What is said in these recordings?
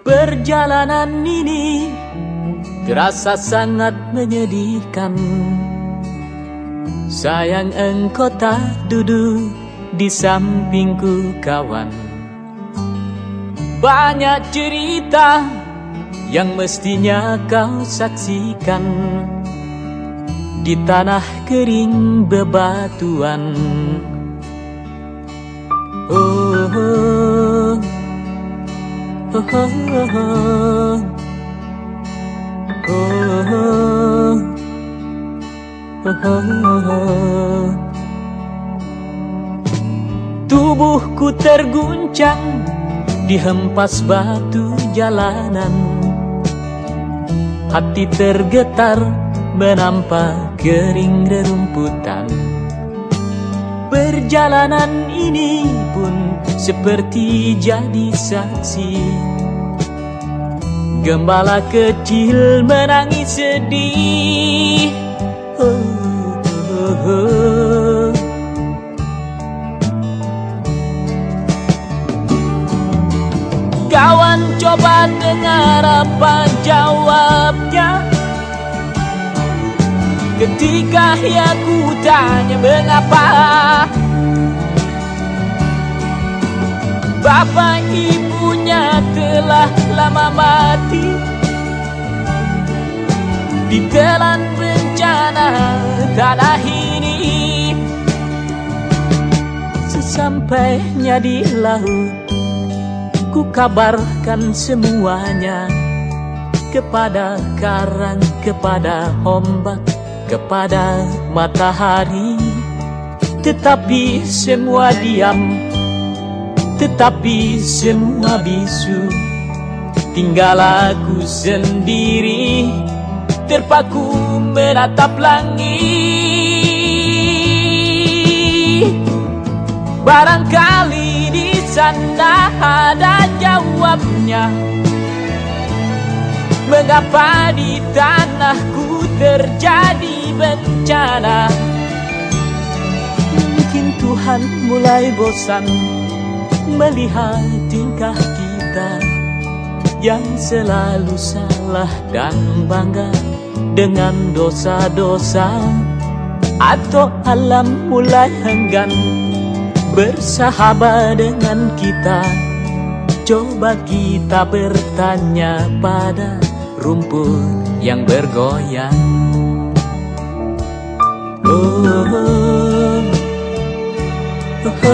Perjalanan ini terasa sangat menyedihkan. Sayang engkau tak duduk di sampingku kawan. Banyak cerita yang mestinya kau saksikan di tanah kering bebatuan. Oh, oh, oh, oh, oh, oh, oh, oh. Tubuhku terguncang dihempas batu jalanan. Hati tergetar menampak kering rerumputan. Perjalanan ini pun seperti jadi saksi. Gembala kecil menangis sedih. Oh, oh, oh. Kawan coba dengar apa jawabnya ketika ia ku tanya mengapa bapak ibunya telah lama mati ditelan bencana tanah ini. Sesampainya di laut ku kabarkan semuanya kepada karang, kepada ombak, kepada matahari. Tetapi semua diam, tetapi semua bisu. Tinggal aku sendiri terpaku menatap langit. Barangkali di sana ada jawabnya. Mengapa di tanahku terjadi bencana? Mungkin Tuhan mulai bosan melihat tingkah kita yang selalu salah dan bangga dengan dosa-dosa. Atau alam mulai enggan bersahabat dengan kita. Coba kita bertanya pada rumput yang bergoyang. Oh, oh, oh, oh,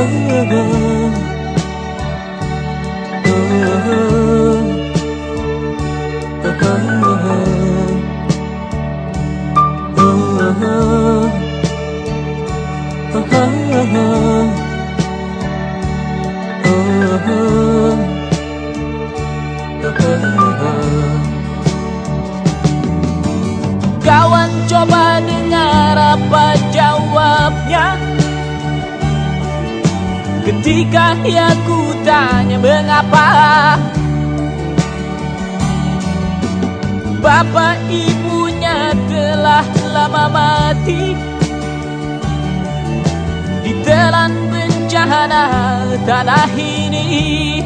kawan coba dengar apa jawabnya ketika ia ku tanya mengapa bapak ibunya telah lama mati ditelan bencana tanah ini.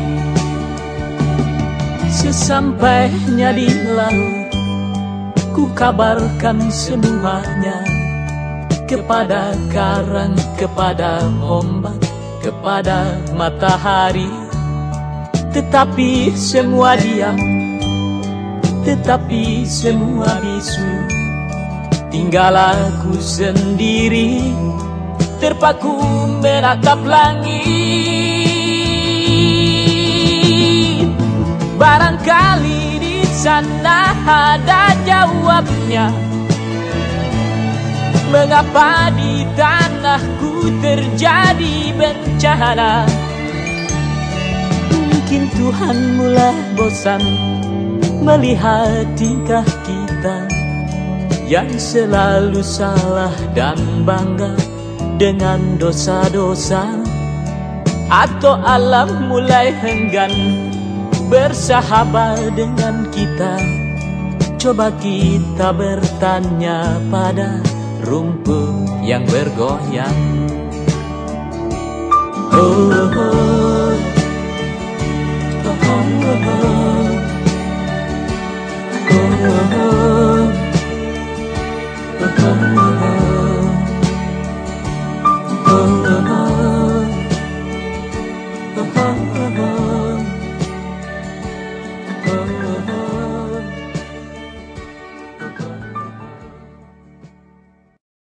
Sesampainya di laut ku kabarkan semuanya kepada karang, kepada ombak, kepada matahari. Tetapi semua diam, tetapi semua bisu. Tinggal aku sendiri terpaku menatap langit. Barangkali di sana ada jawabnya. Mengapa di tanahku terjadi bencana? Mungkin Tuhan mulai bosan melihat tingkah kita yang selalu salah dan bangga dengan dosa-dosa. Atau alam mulai enggan bersahabat dengan kita. Coba kita bertanya pada rumput yang bergoyang. Oh, oh, oh, oh, oh, oh. oh, oh, oh.